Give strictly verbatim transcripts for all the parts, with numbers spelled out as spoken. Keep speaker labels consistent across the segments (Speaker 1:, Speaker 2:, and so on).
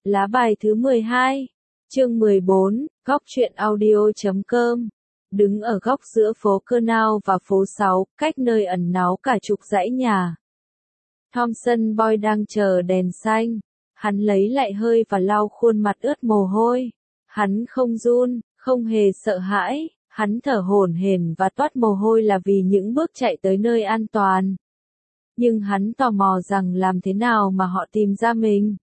Speaker 1: Lá bài thứ mười hai, chương mười bốn, góc truyện audio chấm com. Đứng ở góc giữa phố Canal và phố sáu, cách nơi ẩn náu cả chục dãy nhà. Thompson Boy đang chờ đèn xanh. Hắn lấy lại hơi và lau khuôn mặt ướt mồ hôi. Hắn không run, không hề sợ hãi, hắn thở hổn hển và toát mồ hôi là vì những bước chạy tới nơi an toàn. Nhưng hắn tò mò rằng làm thế nào mà họ tìm ra mình.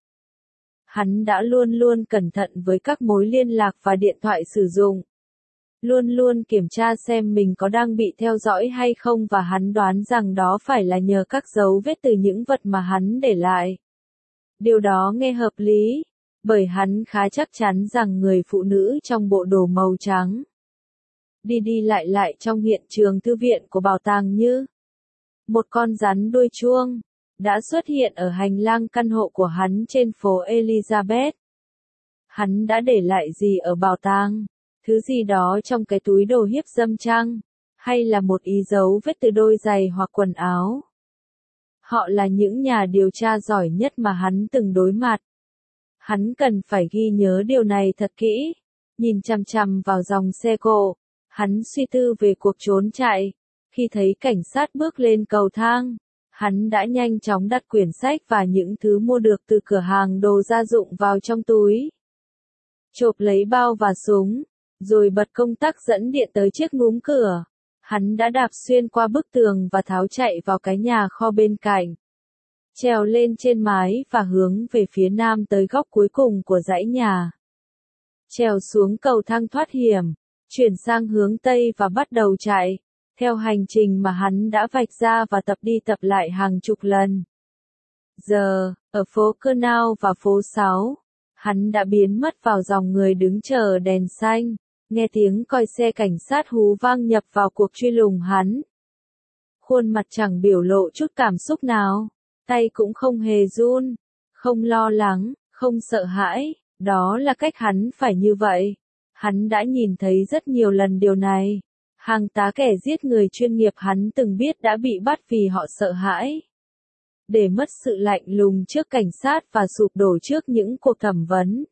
Speaker 1: Hắn đã luôn luôn cẩn thận với các mối liên lạc và điện thoại sử dụng. Luôn luôn kiểm tra xem mình có đang bị theo dõi hay không và hắn đoán rằng đó phải là nhờ các dấu vết từ những vật mà hắn để lại. Điều đó nghe hợp lý, bởi hắn khá chắc chắn rằng người phụ nữ trong bộ đồ màu trắng đi đi lại lại trong hiện trường thư viện của bảo tàng như một con rắn đuôi chuông đã xuất hiện ở hành lang căn hộ của hắn trên phố Elizabeth. Hắn đã để lại gì ở bảo tàng? Thứ gì đó trong cái túi đồ hiếp dâm chăng? Hay là một ý dấu vết từ đôi giày hoặc quần áo? Họ là những nhà điều tra giỏi nhất mà hắn từng đối mặt. Hắn cần phải ghi nhớ điều này thật kỹ. Nhìn chằm chằm vào dòng xe cộ, hắn suy tư về cuộc trốn chạy. Khi thấy cảnh sát bước lên cầu thang, hắn đã nhanh chóng đặt quyển sách và những thứ mua được từ cửa hàng đồ gia dụng vào trong túi. Chộp lấy bao và súng, rồi bật công tắc dẫn điện tới chiếc núm cửa. Hắn đã đạp xuyên qua bức tường và tháo chạy vào cái nhà kho bên cạnh. Trèo lên trên mái và hướng về phía nam tới góc cuối cùng của dãy nhà. Trèo xuống cầu thang thoát hiểm, chuyển sang hướng tây và bắt đầu chạy, theo hành trình mà hắn đã vạch ra và tập đi tập lại hàng chục lần. Giờ, ở phố Canal và phố sáu, hắn đã biến mất vào dòng người đứng chờ đèn xanh, nghe tiếng còi xe cảnh sát hú vang nhập vào cuộc truy lùng hắn. Khuôn mặt chẳng biểu lộ chút cảm xúc nào, tay cũng không hề run, không lo lắng, không sợ hãi, đó là cách hắn phải như vậy. Hắn đã nhìn thấy rất nhiều lần điều này. Hàng tá kẻ giết người chuyên nghiệp hắn từng biết đã bị bắt vì họ sợ hãi. Để mất sự lạnh lùng trước cảnh sát và sụp đổ trước những cuộc thẩm vấn.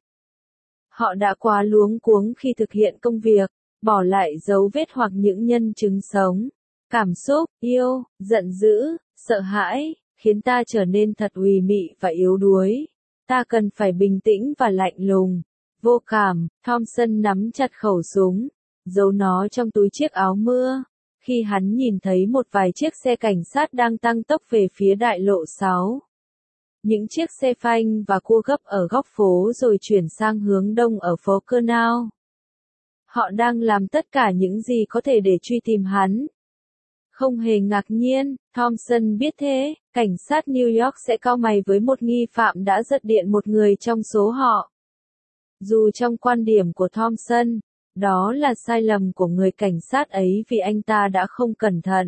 Speaker 1: Họ đã quá luống cuống khi thực hiện công việc, bỏ lại dấu vết hoặc những nhân chứng sống. Cảm xúc, yêu, giận dữ, sợ hãi, khiến ta trở nên thật ủy mị và yếu đuối. Ta cần phải bình tĩnh và lạnh lùng. Vô cảm, Thompson nắm chặt khẩu súng, giấu nó trong túi chiếc áo mưa. Khi hắn nhìn thấy một vài chiếc xe cảnh sát đang tăng tốc về phía đại lộ sáu. Những chiếc xe phanh và cua gấp ở góc phố rồi chuyển sang hướng đông ở phố Canal. Họ đang làm tất cả những gì có thể để truy tìm hắn. Không hề ngạc nhiên, Thompson biết thế, cảnh sát New York sẽ cau mày với một nghi phạm đã giật điện một người trong số họ. Dù trong quan điểm của Thompson, đó là sai lầm của người cảnh sát ấy vì anh ta đã không cẩn thận.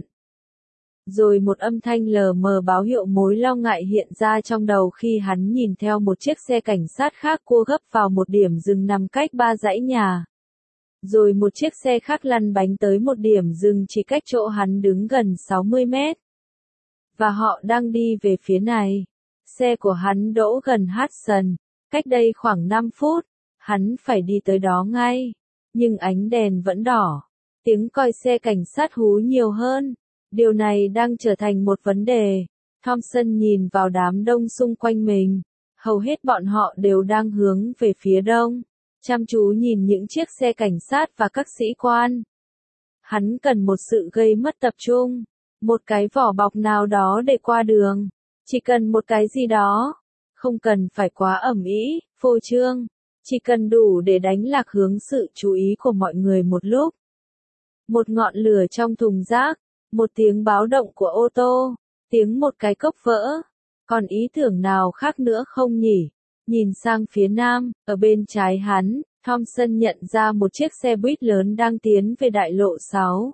Speaker 1: Rồi một âm thanh lờ mờ báo hiệu mối lo ngại hiện ra trong đầu khi hắn nhìn theo một chiếc xe cảnh sát khác cua gấp vào một điểm dừng nằm cách ba dãy nhà. Rồi một chiếc xe khác lăn bánh tới một điểm dừng chỉ cách chỗ hắn đứng gần sáu mươi mét. Và họ đang đi về phía này. Xe của hắn đỗ gần Hudson, cách đây khoảng năm phút. Hắn phải đi tới đó ngay. Nhưng ánh đèn vẫn đỏ. Tiếng còi xe cảnh sát hú nhiều hơn. Điều này đang trở thành một vấn đề. Thompson nhìn vào đám đông xung quanh mình. Hầu hết bọn họ đều đang hướng về phía đông. Chăm chú nhìn những chiếc xe cảnh sát và các sĩ quan. Hắn cần một sự gây mất tập trung. Một cái vỏ bọc nào đó để qua đường. Chỉ cần một cái gì đó. Không cần phải quá ầm ĩ, phô trương. Chỉ cần đủ để đánh lạc hướng sự chú ý của mọi người một lúc. Một ngọn lửa trong thùng rác. Một tiếng báo động của ô tô. Tiếng một cái cốc vỡ. Còn ý tưởng nào khác nữa không nhỉ? Nhìn sang phía nam, ở bên trái hắn, Thompson nhận ra một chiếc xe buýt lớn đang tiến về đại lộ sáu.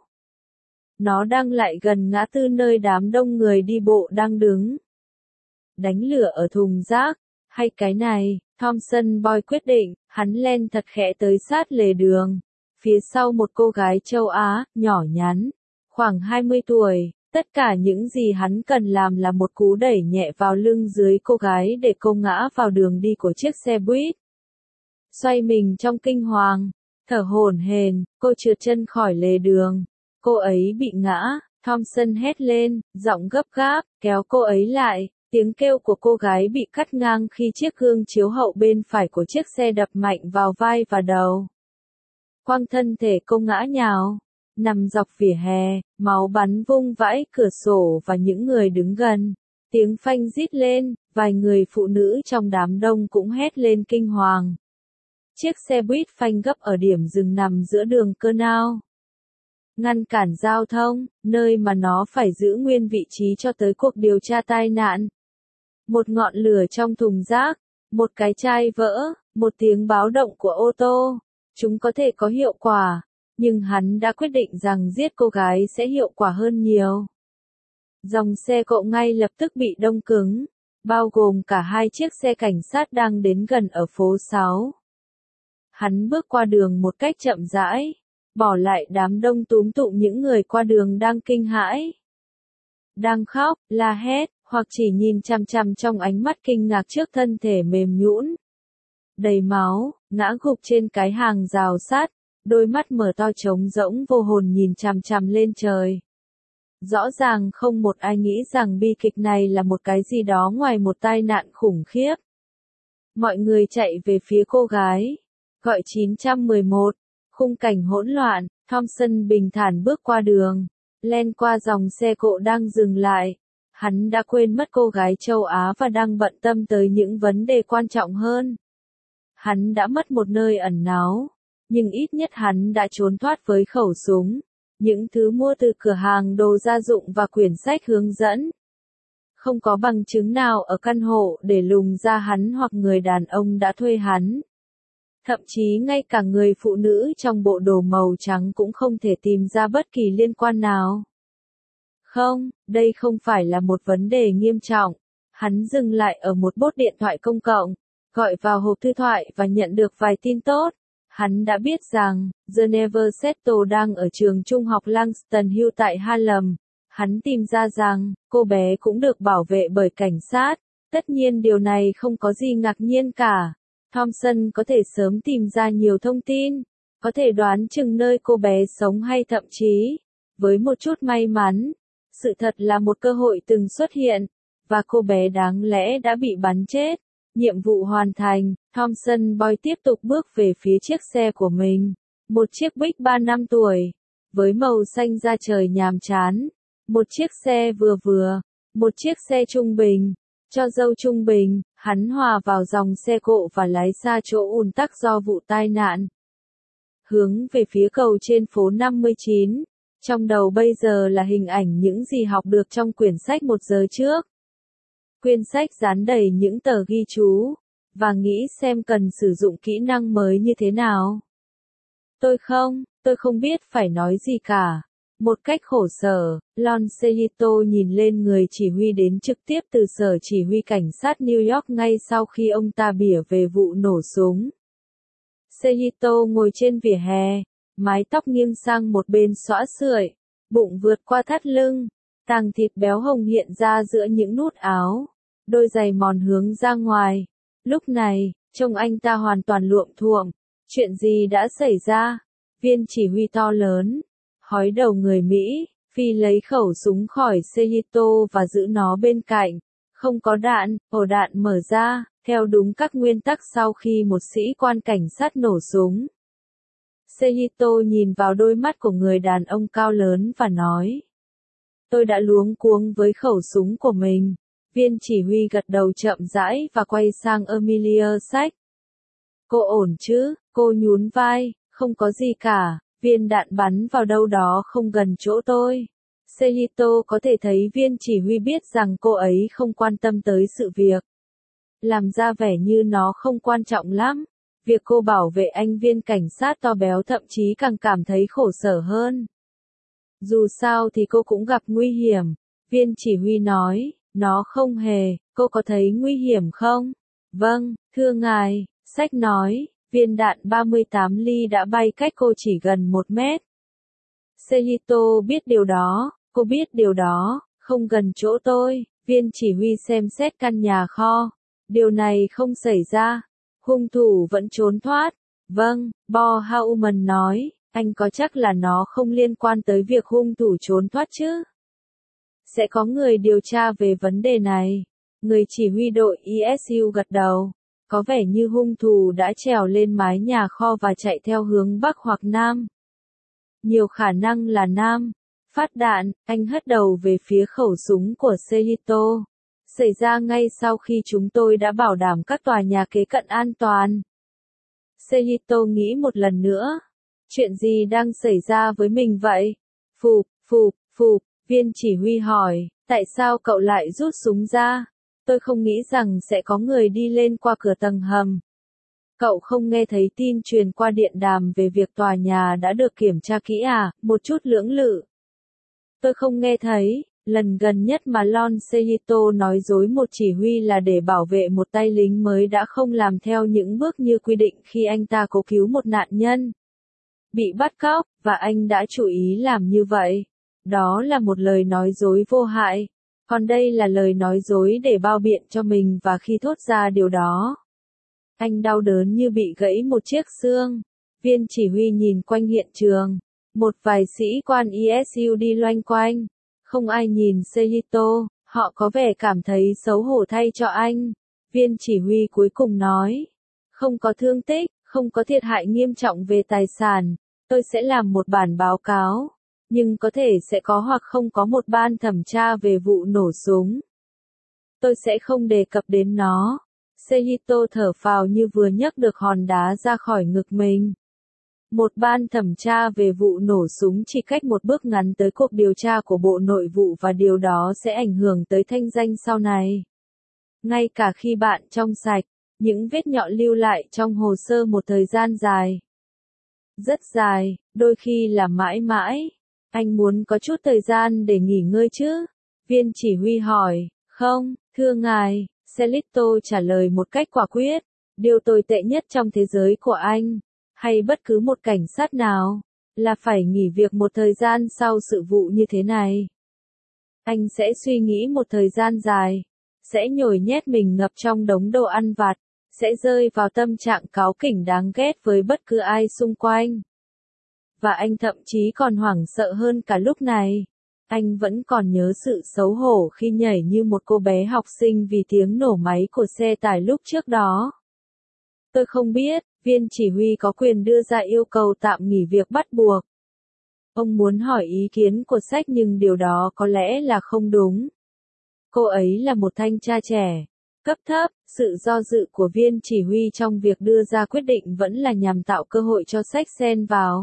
Speaker 1: Nó đang lại gần ngã tư nơi đám đông người đi bộ đang đứng. Đánh lửa ở thùng rác, hay cái này, Thompson Boy quyết định, hắn len thật khẽ tới sát lề đường. Phía sau một cô gái châu Á, nhỏ nhắn, khoảng hai mươi tuổi, Tất cả những gì hắn cần làm là một cú đẩy nhẹ vào lưng dưới cô gái để cô ngã vào đường đi của chiếc xe buýt. Xoay mình trong kinh hoàng, thở hổn hển, cô trượt chân khỏi lề đường. Cô ấy bị ngã, Thompson hét lên, giọng gấp gáp, kéo cô ấy lại. Tiếng kêu của cô gái bị cắt ngang khi chiếc gương chiếu hậu bên phải của chiếc xe đập mạnh vào vai và đầu. Quăng thân thể cô ngã nhào, nằm dọc vỉa hè, máu bắn vung vãi cửa sổ và những người đứng gần. Tiếng phanh rít lên, vài người phụ nữ trong đám đông cũng hét lên kinh hoàng. Chiếc xe buýt phanh gấp ở điểm dừng nằm giữa đường Canal, ngăn cản giao thông, nơi mà nó phải giữ nguyên vị trí cho tới cuộc điều tra tai nạn. Một ngọn lửa trong thùng rác, một cái chai vỡ, một tiếng báo động của ô tô. Chúng có thể có hiệu quả, nhưng hắn đã quyết định rằng giết cô gái sẽ hiệu quả hơn nhiều. Dòng xe cộ ngay lập tức bị đông cứng, bao gồm cả hai chiếc xe cảnh sát đang đến gần ở phố sáu. Hắn bước qua đường một cách chậm rãi, bỏ lại đám đông túm tụm những người qua đường đang kinh hãi, đang khóc, la hét, hoặc chỉ nhìn chằm chằm trong ánh mắt kinh ngạc trước thân thể mềm nhũn, đầy máu, ngã gục trên cái hàng rào sắt, đôi mắt mở to trống rỗng vô hồn nhìn chằm chằm lên trời. Rõ ràng không một ai nghĩ rằng bi kịch này là một cái gì đó ngoài một tai nạn khủng khiếp. Mọi người chạy về phía cô gái. Gọi chín một một, khung cảnh hỗn loạn, Thompson bình thản bước qua đường, len qua dòng xe cộ đang dừng lại. Hắn đã quên mất cô gái châu Á và đang bận tâm tới những vấn đề quan trọng hơn. Hắn đã mất một nơi ẩn náu, nhưng ít nhất hắn đã trốn thoát với khẩu súng, những thứ mua từ cửa hàng đồ gia dụng và quyển sách hướng dẫn. Không có bằng chứng nào ở căn hộ để lùng ra hắn hoặc người đàn ông đã thuê hắn. Thậm chí ngay cả người phụ nữ trong bộ đồ màu trắng cũng không thể tìm ra bất kỳ liên quan nào. Không, đây không phải là một vấn đề nghiêm trọng. Hắn dừng lại ở một bốt điện thoại công cộng, gọi vào hộp thư thoại và nhận được vài tin tốt. Hắn đã biết rằng, Geneva Settle đang ở trường trung học Langston Hughes tại Harlem. Hắn tìm ra rằng, cô bé cũng được bảo vệ bởi cảnh sát. Tất nhiên điều này không có gì ngạc nhiên cả. Thompson có thể sớm tìm ra nhiều thông tin, có thể đoán chừng nơi cô bé sống hay thậm chí, với một chút may mắn, sự thật là một cơ hội từng xuất hiện, và cô bé đáng lẽ đã bị bắn chết. Nhiệm vụ hoàn thành, Thompson Boy tiếp tục bước về phía chiếc xe của mình, một chiếc Buick ba năm tuổi, với màu xanh da trời nhàm chán, một chiếc xe vừa vừa, một chiếc xe trung bình. Cho dâu trung bình, hắn hòa vào dòng xe cộ và lái xa chỗ ùn tắc do vụ tai nạn. Hướng về phía cầu trên phố năm mươi chín, trong đầu bây giờ là hình ảnh những gì học được trong quyển sách một giờ trước. Quyển sách dán đầy những tờ ghi chú, và nghĩ xem cần sử dụng kỹ năng mới như thế nào. Tôi không, tôi không biết phải nói gì cả. Một cách khổ sở, Lon Sejito nhìn lên người chỉ huy đến trực tiếp từ sở chỉ huy cảnh sát New York ngay sau khi ông ta bỉa về vụ nổ súng. Sejito ngồi trên vỉa hè, mái tóc nghiêng sang một bên xõa sưởi, bụng vượt qua thắt lưng, tàng thịt béo hồng hiện ra giữa những nút áo, đôi giày mòn hướng ra ngoài. Lúc này, trông anh ta hoàn toàn luộm thuộm. Chuyện gì đã xảy ra? Viên chỉ huy to lớn, hói đầu người Mỹ, phi lấy khẩu súng khỏi Sejito và giữ nó bên cạnh. Không có đạn, ổ đạn mở ra, theo đúng các nguyên tắc sau khi một sĩ quan cảnh sát nổ súng. Sejito nhìn vào đôi mắt của người đàn ông cao lớn và nói. Tôi đã luống cuống với khẩu súng của mình. Viên chỉ huy gật đầu chậm rãi và quay sang Emilia Sachs. Cô ổn chứ? Cô nhún vai, không có gì cả. Viên đạn bắn vào đâu đó không gần chỗ tôi. Sejito có thể thấy viên chỉ huy biết rằng cô ấy không quan tâm tới sự việc. Làm ra vẻ như nó không quan trọng lắm. Việc cô bảo vệ anh viên cảnh sát to béo thậm chí càng cảm thấy khổ sở hơn. Dù sao thì cô cũng gặp nguy hiểm. Viên chỉ huy nói, nó không hề, cô có thấy nguy hiểm không? Vâng, thưa ngài, Sách nói. Viên đạn ba mươi tám ly đã bay cách cô chỉ gần một mét. Sejito biết điều đó, Cô biết điều đó, không gần chỗ tôi. Viên chỉ huy xem xét căn nhà kho. Điều này không xảy ra. Hung thủ vẫn trốn thoát. Vâng, Bo Hauman nói, anh có chắc là nó không liên quan tới việc hung thủ trốn thoát chứ? Sẽ có người điều tra về vấn đề này. Người chỉ huy đội i ét u gật đầu. Có vẻ như hung thủ đã trèo lên mái nhà kho và chạy theo hướng Bắc hoặc Nam. Nhiều khả năng là Nam. Phát đạn, anh hất đầu về phía khẩu súng của Seihito. Xảy ra ngay sau khi chúng tôi đã bảo đảm các tòa nhà kế cận an toàn. Seihito nghĩ một lần nữa. Chuyện gì đang xảy ra với mình vậy? Phụp, phụp, phụp, viên chỉ huy hỏi, tại sao cậu lại rút súng ra? Tôi không nghĩ rằng sẽ có người đi lên qua cửa tầng hầm. Cậu không nghe thấy tin truyền qua điện đàm về việc tòa nhà đã được kiểm tra kỹ à? Một chút lưỡng lự. Tôi không nghe thấy. Lần gần nhất mà Lon Seihito nói dối một chỉ huy là để bảo vệ một tay lính mới đã không làm theo những bước như quy định khi anh ta cố cứu một nạn nhân bị bắt cóc, và anh đã chú ý làm như vậy. Đó là một lời nói dối vô hại. Còn đây là lời nói dối để bao biện cho mình, và khi thốt ra điều đó, anh đau đớn như bị gãy một chiếc xương. Viên chỉ huy nhìn quanh hiện trường. Một vài sĩ quan i ét u đi loanh quanh. Không ai nhìn Seihito, họ có vẻ cảm thấy xấu hổ thay cho anh. Viên chỉ huy cuối cùng nói, không có thương tích, không có thiệt hại nghiêm trọng về tài sản, tôi sẽ làm một bản báo cáo, nhưng có thể sẽ có hoặc không có một ban thẩm tra về vụ nổ súng. Tôi sẽ không đề cập đến nó. Seihito thở phào như vừa nhấc được hòn đá ra khỏi ngực mình. Một ban thẩm tra về vụ nổ súng chỉ cách một bước ngắn tới cuộc điều tra của Bộ Nội vụ, và điều đó sẽ ảnh hưởng tới thanh danh sau này. Ngay cả khi bạn trong sạch, những vết nhọn lưu lại trong hồ sơ một thời gian dài. Rất dài, đôi khi là mãi mãi. Anh muốn có chút thời gian để nghỉ ngơi chứ? Viên chỉ huy hỏi. Không, thưa ngài, Seihito trả lời một cách quả quyết. Điều tồi tệ nhất trong thế giới của anh, hay bất cứ một cảnh sát nào, là phải nghỉ việc một thời gian sau sự vụ như thế này. Anh sẽ suy nghĩ một thời gian dài, sẽ nhồi nhét mình ngập trong đống đồ ăn vặt, sẽ rơi vào tâm trạng cáu kỉnh đáng ghét với bất cứ ai xung quanh. Và anh thậm chí còn hoảng sợ hơn cả lúc này. Anh vẫn còn nhớ sự xấu hổ khi nhảy như một cô bé học sinh vì tiếng nổ máy của xe tải lúc trước đó. Tôi không biết, viên chỉ huy có quyền đưa ra yêu cầu tạm nghỉ việc bắt buộc. Ông muốn hỏi ý kiến của sách, nhưng điều đó có lẽ là không đúng. Cô ấy là một thanh tra trẻ, cấp thấp. Sự do dự của viên chỉ huy trong việc đưa ra quyết định vẫn là nhằm tạo cơ hội cho sách xen vào.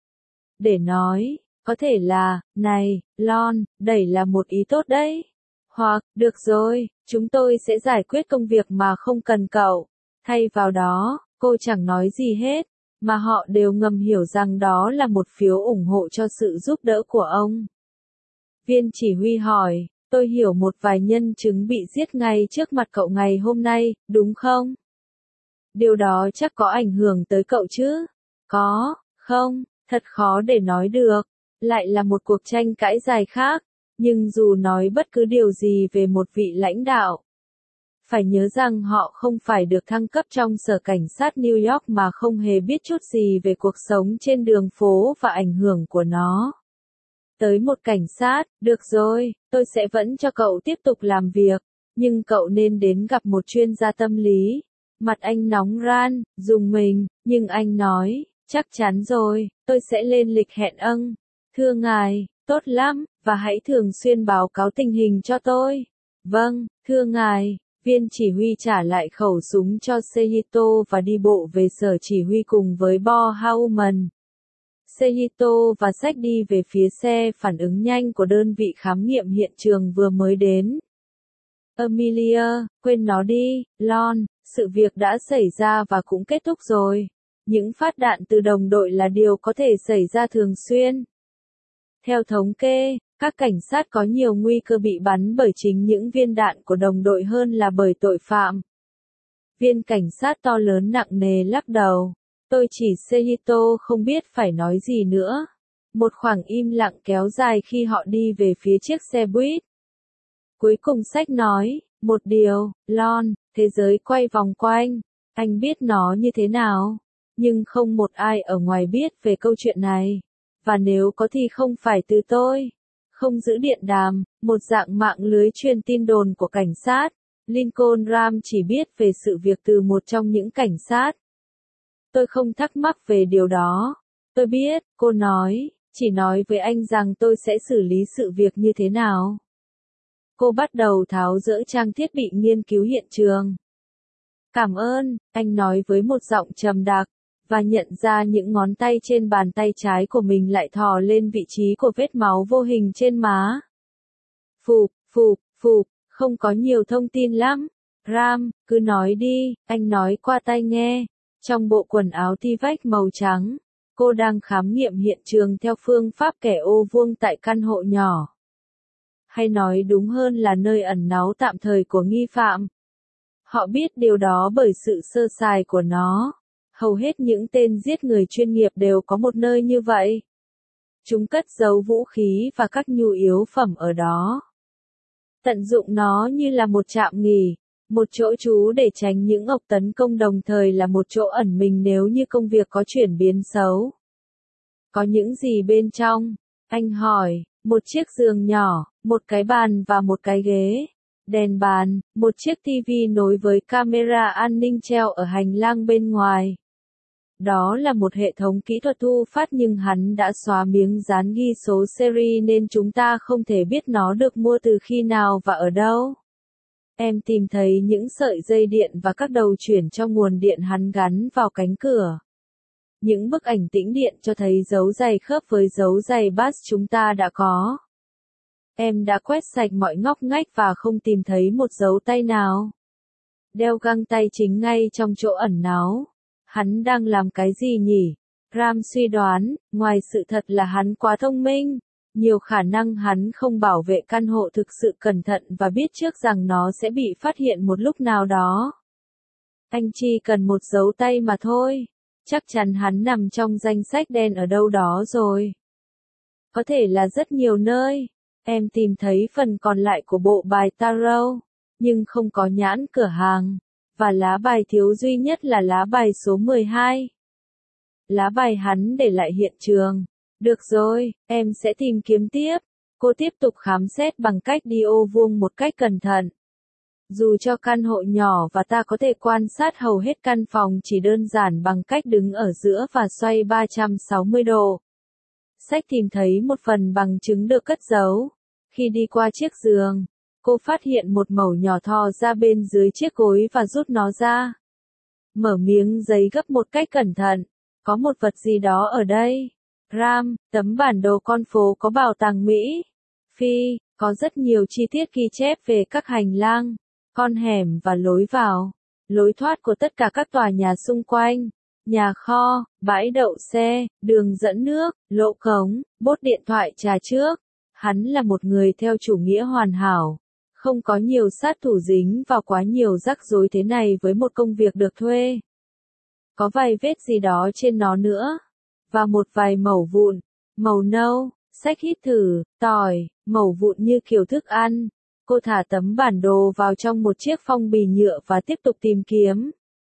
Speaker 1: Để nói, có thể là, này, Lon, đẩy là một ý tốt đấy. Hoặc, được rồi, chúng tôi sẽ giải quyết công việc mà không cần cậu. Thay vào đó, cô chẳng nói gì hết, mà họ đều ngầm hiểu rằng đó là một phiếu ủng hộ cho sự giúp đỡ của ông. Viên chỉ huy hỏi, tôi hiểu một vài nhân chứng bị giết ngay trước mặt cậu ngày hôm nay, đúng không? Điều đó chắc có ảnh hưởng tới cậu chứ? Có, không, thật khó để nói được. Lại là một cuộc tranh cãi dài khác, nhưng dù nói bất cứ điều gì về một vị lãnh đạo, phải nhớ rằng họ không phải được thăng cấp trong sở cảnh sát New York mà không hề biết chút gì về cuộc sống trên đường phố và ảnh hưởng của nó. Tới một cảnh sát, được rồi, tôi sẽ vẫn cho cậu tiếp tục làm việc, nhưng cậu nên đến gặp một chuyên gia tâm lý. Mặt anh nóng ran, dùng mình, nhưng anh nói, chắc chắn rồi, tôi sẽ lên lịch hẹn âng. Thưa ngài, tốt lắm, và hãy thường xuyên báo cáo tình hình cho tôi. Vâng, thưa ngài. Viên chỉ huy trả lại khẩu súng cho Seihito và đi bộ về sở chỉ huy cùng với Bo Hauman. Seihito và sách đi về phía xe phản ứng nhanh của đơn vị khám nghiệm hiện trường vừa mới đến. Amelia, quên nó đi, Lon, sự việc đã xảy ra và cũng kết thúc rồi. Những phát đạn từ đồng đội là điều có thể xảy ra thường xuyên. Theo thống kê, các cảnh sát có nhiều nguy cơ bị bắn bởi chính những viên đạn của đồng đội hơn là bởi tội phạm. Viên cảnh sát to lớn nặng nề lắc đầu. Tôi chỉ Seihito không biết phải nói gì nữa. Một khoảng im lặng kéo dài khi họ đi về phía chiếc xe buýt. Cuối cùng sách nói, một điều, Lon, thế giới quay vòng quanh, anh biết nó như thế nào, nhưng không một ai ở ngoài biết về câu chuyện này, và nếu có thì không phải từ tôi. Không giữ điện đàm, một dạng mạng lưới truyền tin đồn của cảnh sát, Lincoln Ram chỉ biết về sự việc từ một trong những cảnh sát. Tôi không thắc mắc về điều đó. Tôi biết, cô nói, chỉ nói với anh rằng tôi sẽ xử lý sự việc như thế nào. Cô bắt đầu tháo dỡ trang thiết bị nghiên cứu hiện trường. Cảm ơn, anh nói với một giọng trầm đặc, và nhận ra những ngón tay trên bàn tay trái của mình lại thò lên vị trí của vết máu vô hình trên má. Phụp, phụp, phụp, không có nhiều thông tin lắm. Ram, cứ nói đi, anh nói qua tai nghe. Trong bộ quần áo ti vách màu trắng, cô đang khám nghiệm hiện trường theo phương pháp kẻ ô vuông tại căn hộ nhỏ. Hay nói đúng hơn là nơi ẩn náu tạm thời của nghi phạm. Họ biết điều đó bởi sự sơ sài của nó. Hầu hết những tên giết người chuyên nghiệp đều có một nơi như vậy. Chúng cất giấu vũ khí và các nhu yếu phẩm ở đó. Tận dụng nó như là một trạm nghỉ, một chỗ trú để tránh những ộc tấn công, đồng thời là một chỗ ẩn mình nếu như công việc có chuyển biến xấu. Có những gì bên trong? Anh hỏi. Một chiếc giường nhỏ, một cái bàn và một cái ghế. Đèn bàn, một chiếc tivi nối với camera an ninh treo ở hành lang bên ngoài. Đó là một hệ thống kỹ thuật thu phát nhưng hắn đã xóa miếng dán ghi số seri nên chúng ta không thể biết nó được mua từ khi nào và ở đâu. Em tìm thấy những sợi dây điện và các đầu chuyển cho nguồn điện hắn gắn vào cánh cửa. Những bức ảnh tĩnh điện cho thấy dấu giày khớp với dấu giày bass chúng ta đã có. Em đã quét sạch mọi ngóc ngách và không tìm thấy một dấu tay nào. Đeo găng tay chính ngay trong chỗ ẩn náu. Hắn đang làm cái gì nhỉ? Ram suy đoán, ngoài sự thật là hắn quá thông minh, nhiều khả năng hắn không bảo vệ căn hộ thực sự cẩn thận và biết trước rằng nó sẽ bị phát hiện một lúc nào đó. Anh chỉ cần một dấu tay mà thôi. Chắc chắn hắn nằm trong danh sách đen ở đâu đó rồi. Có thể là rất nhiều nơi. Em tìm thấy phần còn lại của bộ bài tarot, nhưng không có nhãn cửa hàng, và lá bài thiếu duy nhất là lá bài số mười hai. Lá bài hắn để lại hiện trường. Được rồi, em sẽ tìm kiếm tiếp. Cô tiếp tục khám xét bằng cách đi ô vuông một cách cẩn thận. Dù cho căn hộ nhỏ và ta có thể quan sát hầu hết căn phòng chỉ đơn giản bằng cách đứng ở giữa và xoay ba trăm sáu mươi độ. Sách tìm thấy một phần bằng chứng được cất giấu. Khi đi qua chiếc giường, cô phát hiện một mẩu nhỏ thò ra bên dưới chiếc gối và rút nó ra. Mở miếng giấy gấp một cách cẩn thận. Có một vật gì đó ở đây. Ram, tấm bản đồ con phố có bảo tàng Mỹ. Phi, có rất nhiều chi tiết ghi chép về các hành lang, con hẻm và lối vào, lối thoát của tất cả các tòa nhà xung quanh, nhà kho, bãi đậu xe, đường dẫn nước, lỗ cống, bốt điện thoại trà trước. Hắn là một người theo chủ nghĩa hoàn hảo, không có nhiều sát thủ dính vào quá nhiều rắc rối thế này với một công việc được thuê. Có vài vết gì đó trên nó nữa, và một vài mẩu vụn, màu nâu. Sách hít thử, tỏi, mẩu vụn như kiểu thức ăn. Cô thả tấm bản đồ vào trong một chiếc phong bì nhựa và tiếp tục tìm kiếm.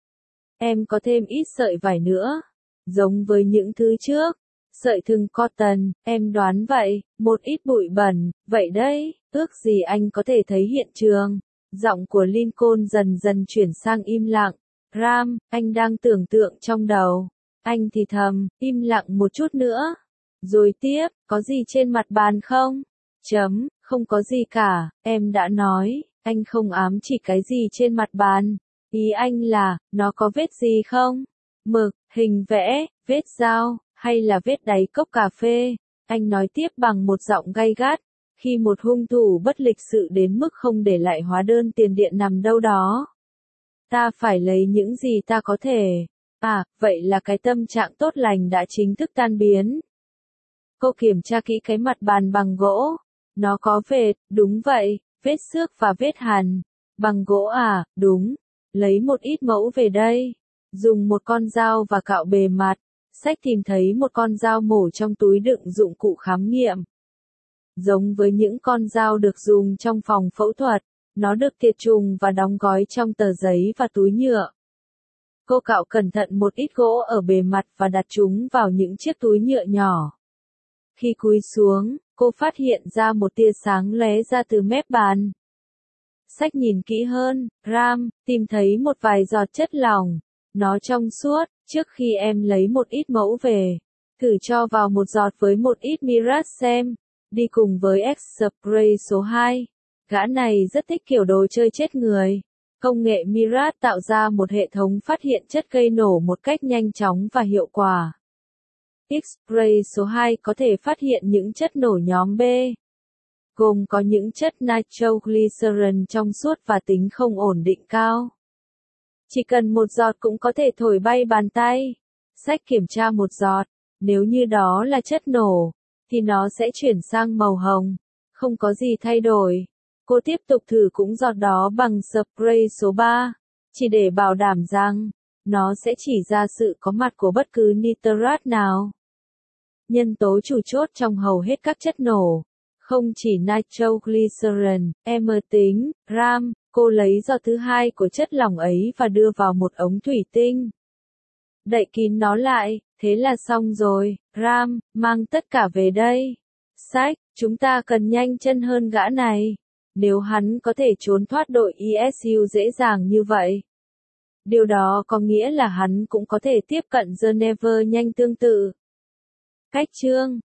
Speaker 1: Em có thêm ít sợi vải nữa. Giống với những thứ trước. Sợi thừng cotton, em đoán vậy, một ít bụi bẩn, vậy đấy, ước gì anh có thể thấy hiện trường. Giọng của Lincoln dần dần chuyển sang im lặng. Ram, anh đang tưởng tượng trong đầu. Anh thì thầm, im lặng một chút nữa. Rồi tiếp, có gì trên mặt bàn không? Chấm, không có gì cả, em đã nói, anh không ám chỉ cái gì trên mặt bàn. Ý anh là, nó có vết gì không? Mực, hình vẽ, vết dao, hay là vết đáy cốc cà phê? Anh nói tiếp bằng một giọng gay gắt. Khi một hung thủ bất lịch sự đến mức không để lại hóa đơn tiền điện nằm đâu đó, ta phải lấy những gì ta có thể. À, vậy là cái tâm trạng tốt lành đã chính thức tan biến. Cô kiểm tra kỹ cái mặt bàn bằng gỗ. Nó có vệt, đúng vậy, vết xước và vết hằn. Bằng gỗ à, đúng. Lấy một ít mẫu về đây. Dùng một con dao và cạo bề mặt. Sách tìm thấy một con dao mổ trong túi đựng dụng cụ khám nghiệm. Giống với những con dao được dùng trong phòng phẫu thuật, nó được tiệt trùng và đóng gói trong tờ giấy và túi nhựa. Cô cạo cẩn thận một ít gỗ ở bề mặt và đặt chúng vào những chiếc túi nhựa nhỏ. Khi cúi xuống, cô phát hiện ra một tia sáng lóe ra từ mép bàn. Sách nhìn kỹ hơn, Ram, tìm thấy một vài giọt chất lỏng. Nó trong suốt, trước khi em lấy một ít mẫu về. Thử cho vào một giọt với một ít Mirage xem. Đi cùng với X-Spray số hai. Gã này rất thích kiểu đồ chơi chết người. Công nghệ Mirage tạo ra một hệ thống phát hiện chất gây nổ một cách nhanh chóng và hiệu quả. X-Spray số hai có thể phát hiện những chất nổ nhóm B, gồm có những chất nitroglycerin trong suốt và tính không ổn định cao. Chỉ cần một giọt cũng có thể thổi bay bàn tay. Sách kiểm tra một giọt, nếu như đó là chất nổ, thì nó sẽ chuyển sang màu hồng. Không có gì thay đổi. Cô tiếp tục thử cũng giọt đó bằng spray số ba, chỉ để bảo đảm rằng, nó sẽ chỉ ra sự có mặt của bất cứ nitrat nào. Nhân tố chủ chốt trong hầu hết các chất nổ, không chỉ nitroglycerin, em tính, Ram, cô lấy giọt thứ hai của chất lỏng ấy và đưa vào một ống thủy tinh. Đậy kín nó lại, thế là xong rồi, Ram, mang tất cả về đây. Sách, chúng ta cần nhanh chân hơn gã này. Nếu hắn có thể trốn thoát đội i ét u dễ dàng như vậy, điều đó có nghĩa là hắn cũng có thể tiếp cận Geneva nhanh tương tự. Cách chương